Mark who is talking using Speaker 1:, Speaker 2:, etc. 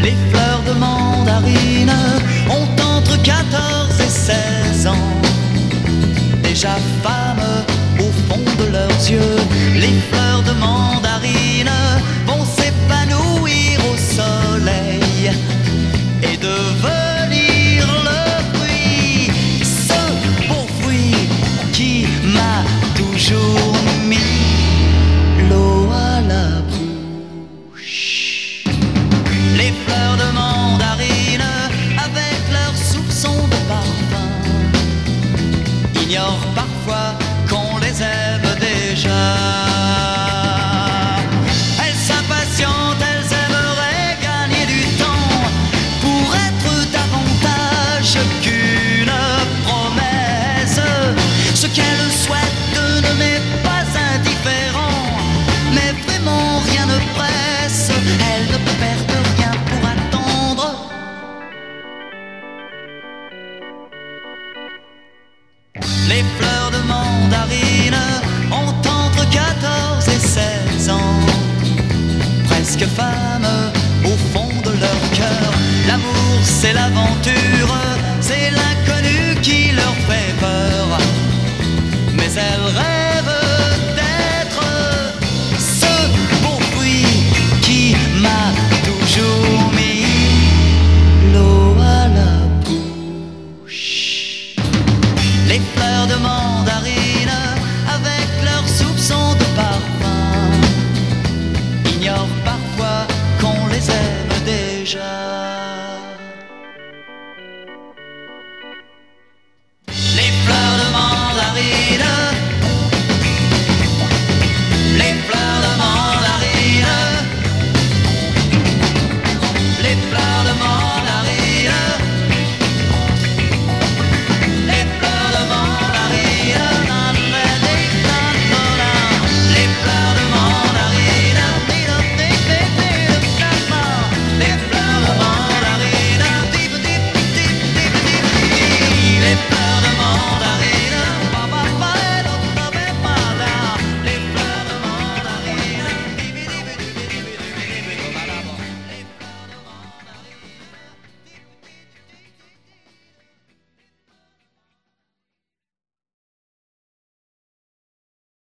Speaker 1: Les fleurs de mandarine ont entre 14 et 16 ans. Déjà femmes au fond de leurs yeux, les fleurs de mandarine vont s'épanouir au soleil et devenir le fruit, ce beau fruit qui m'a toujours mis l'eau à la bouche. Les fleurs de mandarine, avec leurs soupçons de parfum, ignorent parfois qu'on les aime déjà. Elles s'impatientent, elles aimeraient gagner du temps pour être davantage qu'une promesse. Ce qu'elles souhaitent ne m'est pas indifférent, mais vraiment rien ne presse. Elles ne perdent rien pour attendre. Les fleurs de mandarine ont entre 14 et 16 ans. Presque femmes au fond de leur cœur. L'amour c'est l'aventure, c'est l'inconnu qui leur fait peur. Mais elles rêvent d'être ce beau fruit qui m'a toujours mis l'eau à la bouche. Les fleurs de mandarine